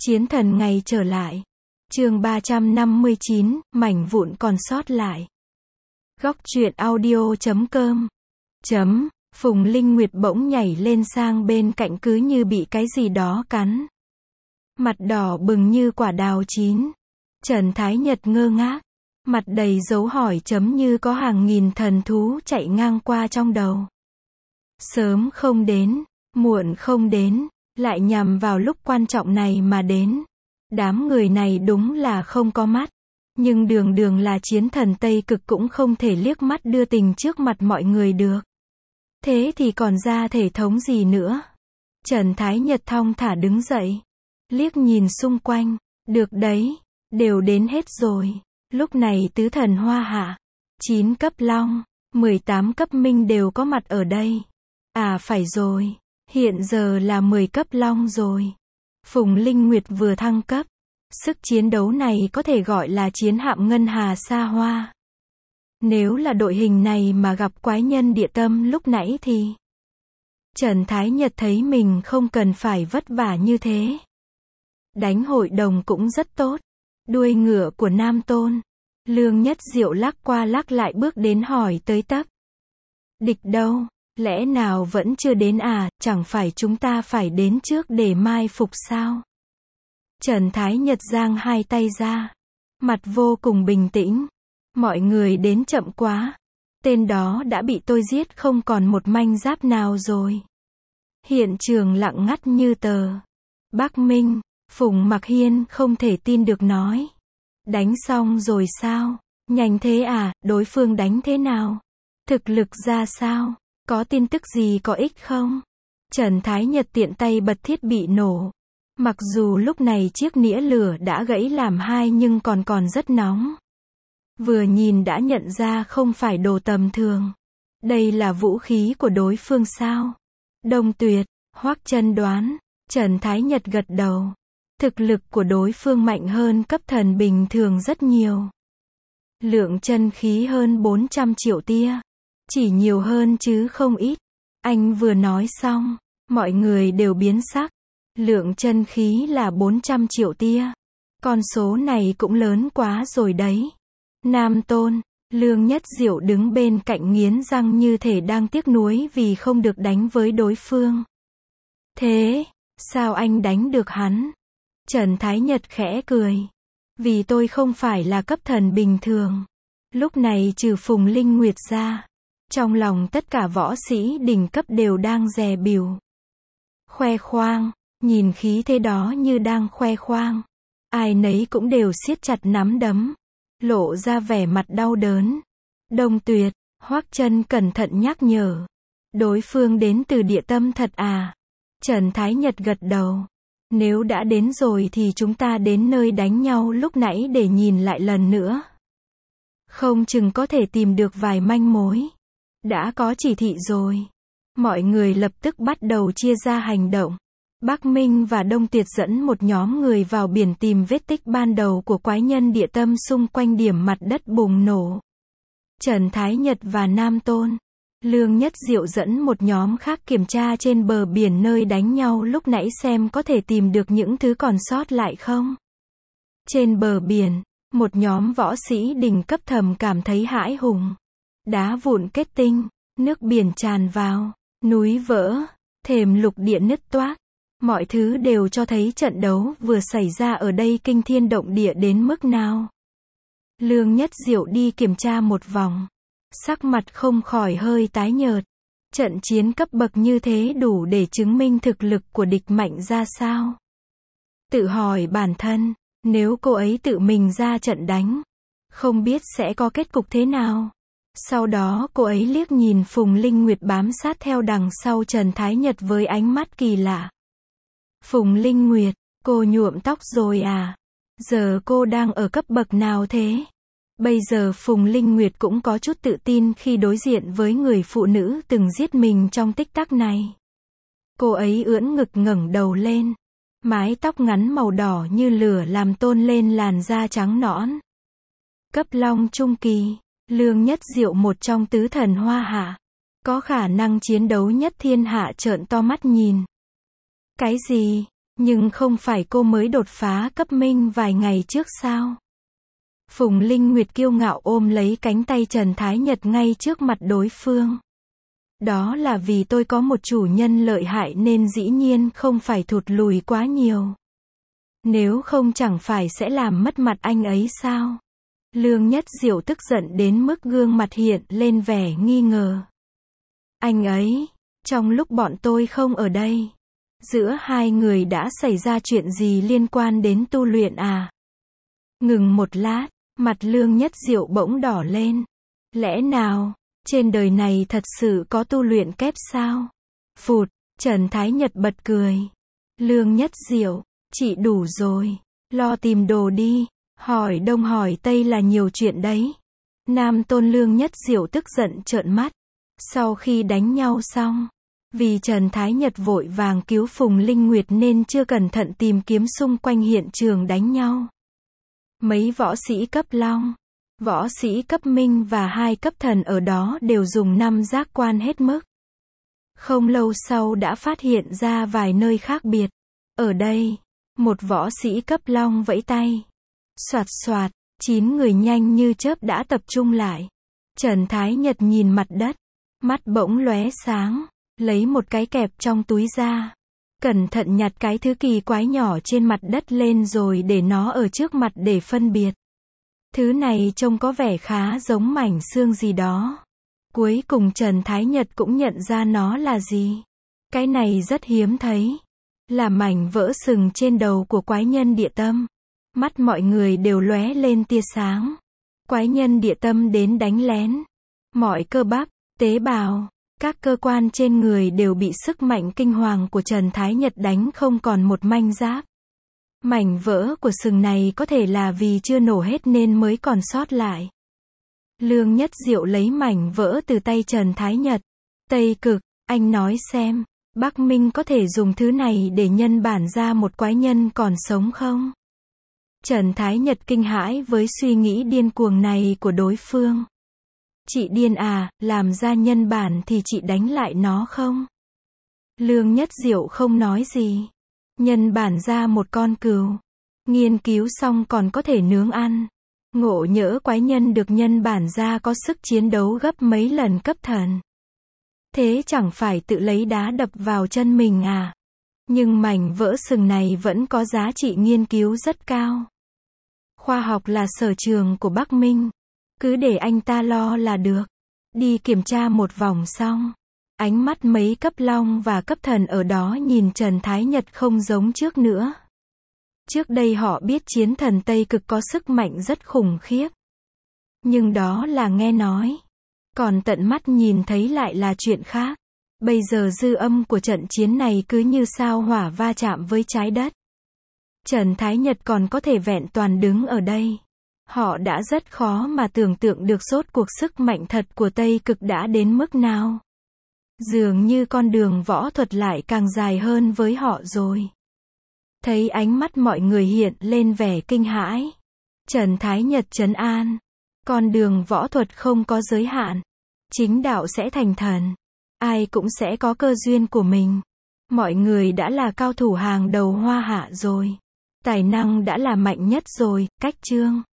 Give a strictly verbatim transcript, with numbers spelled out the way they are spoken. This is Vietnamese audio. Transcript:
Chiến thần ngày trở lại. Chương ba trăm năm mươi chín, mảnh vụn còn sót lại. Góc truyện audio chấm com. Chấm, Phùng Linh Nguyệt bỗng nhảy lên sang bên cạnh cứ như bị cái gì đó cắn. Mặt đỏ bừng như quả đào chín. Trần Thái Nhật ngơ ngác. Mặt đầy dấu hỏi chấm như có hàng nghìn thần thú chạy ngang qua trong đầu. Sớm không đến, muộn không đến, lại nhằm vào lúc quan trọng này mà đến. Đám người này đúng là không có mắt. Nhưng đường đường là chiến thần Tây Cực cũng không thể liếc mắt đưa tình trước mặt mọi người được. Thế thì còn ra thể thống gì nữa? Trần Thái Nhật thong thả đứng dậy. Liếc nhìn xung quanh. Được đấy, đều đến hết rồi. Lúc này tứ thần hoa hạ, chín cấp long, mười tám cấp minh đều có mặt ở đây. À phải rồi, hiện giờ là mười cấp long rồi. Phùng Linh Nguyệt vừa thăng cấp. Sức chiến đấu này có thể gọi là chiến hạm ngân hà xa hoa. Nếu là đội hình này mà gặp quái nhân địa tâm lúc nãy thì Trần Thái Nhật thấy mình không cần phải vất vả như thế. Đánh hội đồng cũng rất tốt. Đuôi ngựa của Nam Tôn. Lương Nhất Diệu lắc qua lắc lại bước đến hỏi tới tấp. Địch đâu? Lẽ nào vẫn chưa đến à? Chẳng phải chúng ta phải đến trước để mai phục sao? Trần Thái Nhật giang hai tay ra. Mặt vô cùng bình tĩnh. Mọi người đến chậm quá. Tên đó đã bị tôi giết không còn một manh giáp nào rồi. Hiện trường lặng ngắt như tờ. Bắc Minh, Phùng Mặc Hiên không thể tin được nói. Đánh xong rồi sao? Nhanh thế à? Đối phương đánh thế nào? Thực lực ra sao? Có tin tức gì có ích không? Trần Thái Nhật tiện tay bật thiết bị nổ. Mặc dù lúc này chiếc nĩa lửa đã gãy làm hai nhưng còn còn rất nóng. Vừa nhìn đã nhận ra không phải đồ tầm thường. Đây là vũ khí của đối phương sao? Đông Tuyệt, Hoắc Chân đoán. Trần Thái Nhật gật đầu. Thực lực của đối phương mạnh hơn cấp thần bình thường rất nhiều. Lượng chân khí hơn bốn trăm triệu tia. Chỉ nhiều hơn chứ không ít. Anh vừa nói xong, mọi người đều biến sắc. Lượng chân khí là bốn trăm triệu tia. Con số này cũng lớn quá rồi đấy. Nam Tôn, Lương Nhất Diệu đứng bên cạnh nghiến răng như thể đang tiếc nuối vì không được đánh với đối phương. Thế, sao anh đánh được hắn? Trần Thái Nhật khẽ cười. Vì tôi không phải là cấp thần bình thường. Lúc này trừ Phùng Linh Nguyệt ra, trong lòng tất cả võ sĩ đỉnh cấp đều đang dè bỉu. Khoe khoang, nhìn khí thế đó như đang khoe khoang. Ai nấy cũng đều siết chặt nắm đấm, lộ ra vẻ mặt đau đớn. Đông Tuyệt, Hoắc Chân cẩn thận nhắc nhở. Đối phương đến từ địa tâm thật à? Trần Thái Nhật gật đầu. Nếu đã đến rồi thì chúng ta đến nơi đánh nhau lúc nãy để nhìn lại lần nữa. Không chừng có thể tìm được vài manh mối. Đã có chỉ thị rồi. Mọi người lập tức bắt đầu chia ra hành động. Bắc Minh và Đông Tuyệt dẫn một nhóm người vào biển tìm vết tích ban đầu của quái nhân địa tâm xung quanh điểm mặt đất bùng nổ. Trần Thái Nhật và Nam Tôn, Lương Nhất Diệu dẫn một nhóm khác kiểm tra trên bờ biển nơi đánh nhau lúc nãy xem có thể tìm được những thứ còn sót lại không. Trên bờ biển, một nhóm võ sĩ đỉnh cấp thầm cảm thấy hãi hùng. Đá vụn kết tinh, nước biển tràn vào, núi vỡ, thềm lục địa nứt toác. Mọi thứ đều cho thấy trận đấu vừa xảy ra ở đây kinh thiên động địa đến mức nào. Lương Nhất Diệu đi kiểm tra một vòng. Sắc mặt không khỏi hơi tái nhợt. Trận chiến cấp bậc như thế đủ để chứng minh thực lực của địch mạnh ra sao. Tự hỏi bản thân, nếu cô ấy tự mình ra trận đánh, không biết sẽ có kết cục thế nào. Sau đó cô ấy liếc nhìn Phùng Linh Nguyệt bám sát theo đằng sau Trần Thái Nhật với ánh mắt kỳ lạ. Phùng Linh Nguyệt, cô nhuộm tóc rồi à? Giờ cô đang ở cấp bậc nào thế? Bây giờ Phùng Linh Nguyệt cũng có chút tự tin khi đối diện với người phụ nữ từng giết mình trong tích tắc này. Cô ấy ưỡn ngực ngẩng đầu lên. Mái tóc ngắn màu đỏ như lửa làm tôn lên làn da trắng nõn. Cấp long trung kỳ, Lương Nhất Diệu một trong tứ thần hoa hạ. Có khả năng chiến đấu nhất thiên hạ trợn to mắt nhìn. Cái gì? Nhưng không phải cô mới đột phá cấp minh vài ngày trước sao? Phùng Linh Nguyệt kiêu ngạo ôm lấy cánh tay Trần Thái Nhật ngay trước mặt đối phương. Đó là vì tôi có một chủ nhân lợi hại nên dĩ nhiên không phải thụt lùi quá nhiều. Nếu không chẳng phải sẽ làm mất mặt anh ấy sao? Lương Nhất Diệu tức giận đến mức gương mặt hiện lên vẻ nghi ngờ. Anh ấy, trong lúc bọn tôi không ở đây, giữa hai người đã xảy ra chuyện gì liên quan đến tu luyện à? Ngừng một lát, mặt Lương Nhất Diệu bỗng đỏ lên. Lẽ nào, trên đời này thật sự có tu luyện kép sao? Phụt, Trần Thái Nhật bật cười. Lương Nhất Diệu, chị đủ rồi, lo tìm đồ đi, hỏi đông hỏi tây là nhiều chuyện đấy. Nam Tôn Lương Nhất Diệu tức giận trợn mắt. Sau khi đánh nhau xong, vì Trần Thái Nhật vội vàng cứu Phùng Linh Nguyệt nên chưa cẩn thận tìm kiếm xung quanh hiện trường đánh nhau. Mấy võ sĩ cấp long, võ sĩ cấp minh và hai cấp thần ở đó đều dùng năm giác quan hết mức. Không lâu sau đã phát hiện ra vài nơi khác biệt. Ở đây, một võ sĩ cấp long vẫy tay. Soạt soạt, chín người nhanh như chớp đã tập trung lại. Trần Thái Nhật nhìn mặt đất, mắt bỗng lóe sáng, lấy một cái kẹp trong túi ra. Cẩn thận nhặt cái thứ kỳ quái nhỏ trên mặt đất lên rồi để nó ở trước mặt để phân biệt. Thứ này trông có vẻ khá giống mảnh xương gì đó. Cuối cùng Trần Thái Nhật cũng nhận ra nó là gì. Cái này rất hiếm thấy. Là mảnh vỡ sừng trên đầu của quái nhân địa tâm. Mắt mọi người đều lóe lên tia sáng. Quái nhân địa tâm đến đánh lén. Mọi cơ bắp, tế bào, các cơ quan trên người đều bị sức mạnh kinh hoàng của Trần Thái Nhật đánh không còn một manh giáp. Mảnh vỡ của sừng này có thể là vì chưa nổ hết nên mới còn sót lại. Lương Nhất Diệu lấy mảnh vỡ từ tay Trần Thái Nhật. Tây Cực, anh nói xem, Bắc Minh có thể dùng thứ này để nhân bản ra một quái nhân còn sống không? Trần Thái Nhật kinh hãi với suy nghĩ điên cuồng này của đối phương. Chị điên à, làm ra nhân bản thì chị đánh lại nó không? Lương Nhất Diệu không nói gì. Nhân bản ra một con cừu. Nghiên cứu xong còn có thể nướng ăn. Ngộ nhỡ quái nhân được nhân bản ra có sức chiến đấu gấp mấy lần cấp thần. Thế chẳng phải tự lấy đá đập vào chân mình à? Nhưng mảnh vỡ sừng này vẫn có giá trị nghiên cứu rất cao. Khoa học là sở trường của Bắc Minh. Cứ để anh ta lo là được. Đi kiểm tra một vòng xong. Ánh mắt mấy cấp long và cấp thần ở đó nhìn Trần Thái Nhật không giống trước nữa. Trước đây họ biết chiến thần Tây Cực có sức mạnh rất khủng khiếp. Nhưng đó là nghe nói. Còn tận mắt nhìn thấy lại là chuyện khác. Bây giờ dư âm của trận chiến này cứ như sao hỏa va chạm với trái đất. Trần Thái Nhật còn có thể vẹn toàn đứng ở đây. Họ đã rất khó mà tưởng tượng được rốt cuộc sức mạnh thật của Tây Cực đã đến mức nào. Dường như con đường võ thuật lại càng dài hơn với họ rồi. Thấy ánh mắt mọi người hiện lên vẻ kinh hãi. Trần Thái Nhật trấn an. Con đường võ thuật không có giới hạn. Chính đạo sẽ thành thần. Ai cũng sẽ có cơ duyên của mình. Mọi người đã là cao thủ hàng đầu Hoa Hạ rồi. Tài năng đã là mạnh nhất rồi, cách chương.